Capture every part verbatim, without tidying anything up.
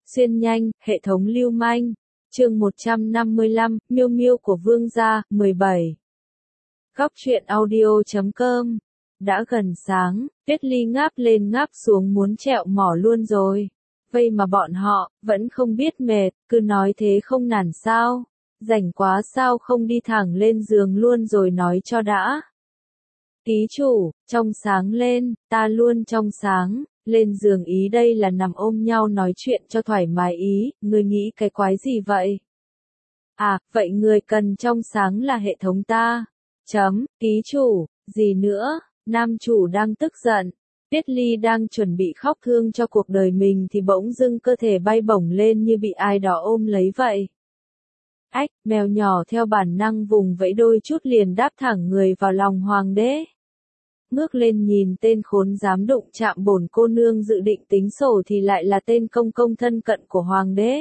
Xuyên nhanh, hệ thống lưu manh. Chương một trăm năm mươi lăm, Miêu Miêu của Vương gia, mười bảy. Góc truyện audio chấm com. Đã gần sáng, Tuyết Ly ngáp lên ngáp xuống muốn trẹo mỏ luôn rồi. Vậy mà bọn họ, vẫn không biết mệt, cứ nói thế không nản sao. Rảnh quá sao không đi thẳng lên giường luôn rồi nói cho đã. Ký chủ, trong sáng lên, ta luôn trong sáng. Lên giường ý đây là nằm ôm nhau nói chuyện cho thoải mái ý, ngươi nghĩ cái quái gì vậy? À, vậy người cần trong sáng là hệ thống ta. Chấm, ký chủ, gì nữa, nam chủ đang tức giận. Tuyết Ly đang chuẩn bị khóc thương cho cuộc đời mình thì bỗng dưng cơ thể bay bổng lên như bị ai đó ôm lấy vậy. Ách, mèo nhỏ theo bản năng vùng vẫy đôi chút liền đáp thẳng người vào lòng hoàng đế. Ngước lên nhìn tên khốn dám đụng chạm bổn cô nương dự định tính sổ thì lại là tên công công thân cận của hoàng đế.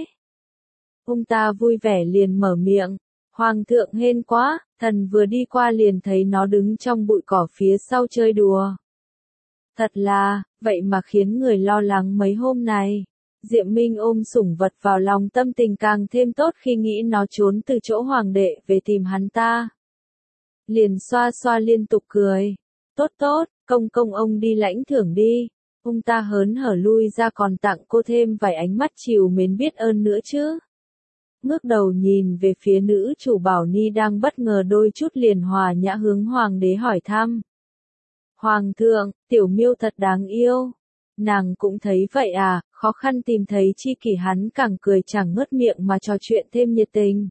Ông ta vui vẻ liền mở miệng, hoàng thượng hên quá, thần vừa đi qua liền thấy nó đứng trong bụi cỏ phía sau chơi đùa. Thật là, vậy mà khiến người lo lắng mấy hôm này. Diệm Minh ôm sủng vật vào lòng tâm tình càng thêm tốt khi nghĩ nó trốn từ chỗ hoàng đệ về tìm hắn ta. Liền xoa xoa liên tục cười. Tốt tốt, công công ông đi lãnh thưởng đi. Ông ta hớn hở lui ra còn tặng cô thêm vài ánh mắt trìu mến biết ơn nữa chứ. Ngước đầu nhìn về phía nữ chủ Bảo Ni đang bất ngờ đôi chút liền hòa nhã hướng hoàng đế hỏi thăm. Hoàng thượng, tiểu miêu thật đáng yêu. Nàng cũng thấy vậy à, khó khăn tìm thấy chi kỷ hắn càng cười chẳng ngớt miệng mà trò chuyện thêm nhiệt tình.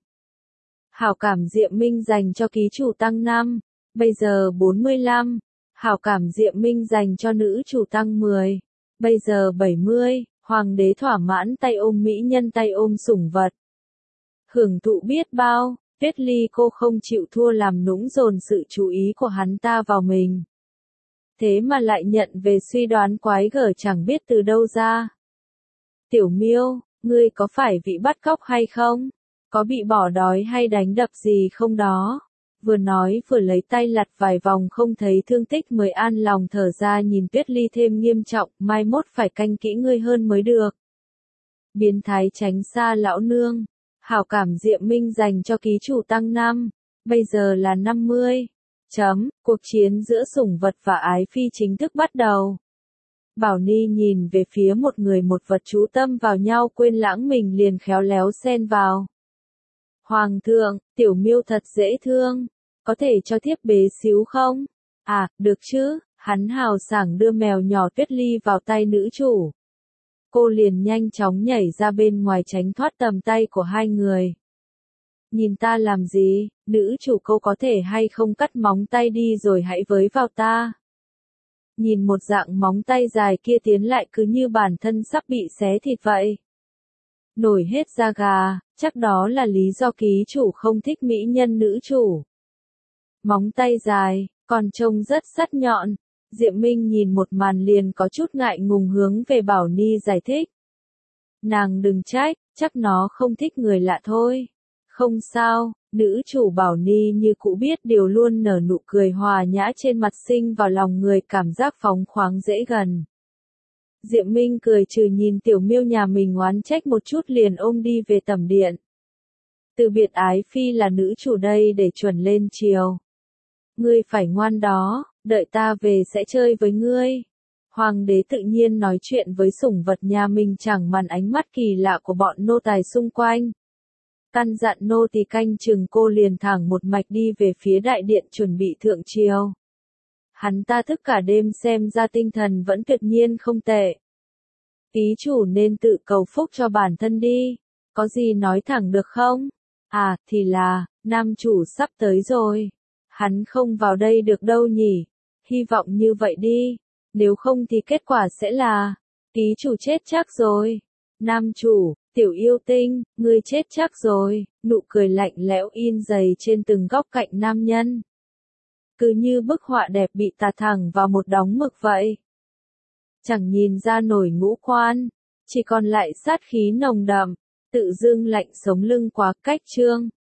Hảo cảm Diệm Minh dành cho ký chủ tăng năm, bây giờ bốn mươi lăm. Hảo cảm Diệm Minh dành cho nữ chủ tăng mười, bây giờ bảy mươi, hoàng đế thỏa mãn tay ôm mỹ nhân tay ôm sủng vật. Hưởng thụ biết bao, Tuyết Ly cô không chịu thua làm nũng dồn sự chú ý của hắn ta vào mình. Thế mà lại nhận về suy đoán quái gở chẳng biết từ đâu ra. Tiểu Miêu, ngươi có phải bị bắt cóc hay không? Có bị bỏ đói hay đánh đập gì không đó? Vừa nói vừa lấy tay lặt vài vòng không thấy thương tích mới an lòng thở ra nhìn Tuyết Ly thêm nghiêm trọng, mai mốt phải canh kỹ ngươi hơn mới được. Biến thái tránh xa lão nương, hảo cảm Diệm Minh dành cho ký chủ tăng năm, bây giờ là năm mươi. Chấm, cuộc chiến giữa sủng vật và ái phi chính thức bắt đầu. Bảo Ni nhìn về phía một người một vật chú tâm vào nhau quên lãng mình liền khéo léo xen vào. Hoàng thượng, tiểu miêu thật dễ thương. Có thể cho thiếp bế xíu không? À, được chứ, hắn hào sảng đưa mèo nhỏ Tuyết Ly vào tay nữ chủ. Cô liền nhanh chóng nhảy ra bên ngoài tránh thoát tầm tay của hai người. Nhìn ta làm gì, nữ chủ cô có thể hay không cắt móng tay đi rồi hãy với vào ta. Nhìn một dạng móng tay dài kia tiến lại cứ như bản thân sắp bị xé thịt vậy. Nổi hết da gà, chắc đó là lý do ký chủ không thích mỹ nhân nữ chủ. Móng tay dài, còn trông rất sắc nhọn. Diệm Minh nhìn một màn liền có chút ngại ngùng hướng về Bảo Ni giải thích. Nàng đừng trách, chắc nó không thích người lạ thôi. Không sao, nữ chủ Bảo Ni như cũ biết điều luôn nở nụ cười hòa nhã trên mặt xinh vào lòng người cảm giác phóng khoáng dễ gần. Diệm Minh cười trừ nhìn tiểu miêu nhà mình oán trách một chút liền ôm đi về tẩm điện. Từ biệt ái phi là nữ chủ đây để chuẩn lên chiều. Ngươi phải ngoan đó, đợi ta về sẽ chơi với ngươi. Hoàng đế tự nhiên nói chuyện với sủng vật nhà mình chẳng màn ánh mắt kỳ lạ của bọn nô tài xung quanh. Căn dặn nô tỳ canh chừng cô liền thẳng một mạch đi về phía đại điện chuẩn bị thượng triều. Hắn ta thức cả đêm xem ra tinh thần vẫn tuyệt nhiên không tệ. Ký chủ nên tự cầu phúc cho bản thân đi, có gì nói thẳng được không? À, thì là, nam chủ sắp tới rồi. Hắn không vào đây được đâu nhỉ, hy vọng như vậy đi, nếu không thì kết quả sẽ là, ký chủ chết chắc rồi. Nam chủ, tiểu yêu tinh, ngươi chết chắc rồi, nụ cười lạnh lẽo in dày trên từng góc cạnh nam nhân. Cứ như bức họa đẹp bị tạt thẳng vào một đống mực vậy. Chẳng nhìn ra nổi ngũ quan, chỉ còn lại sát khí nồng đậm, tự dưng lạnh sống lưng quá cách chương.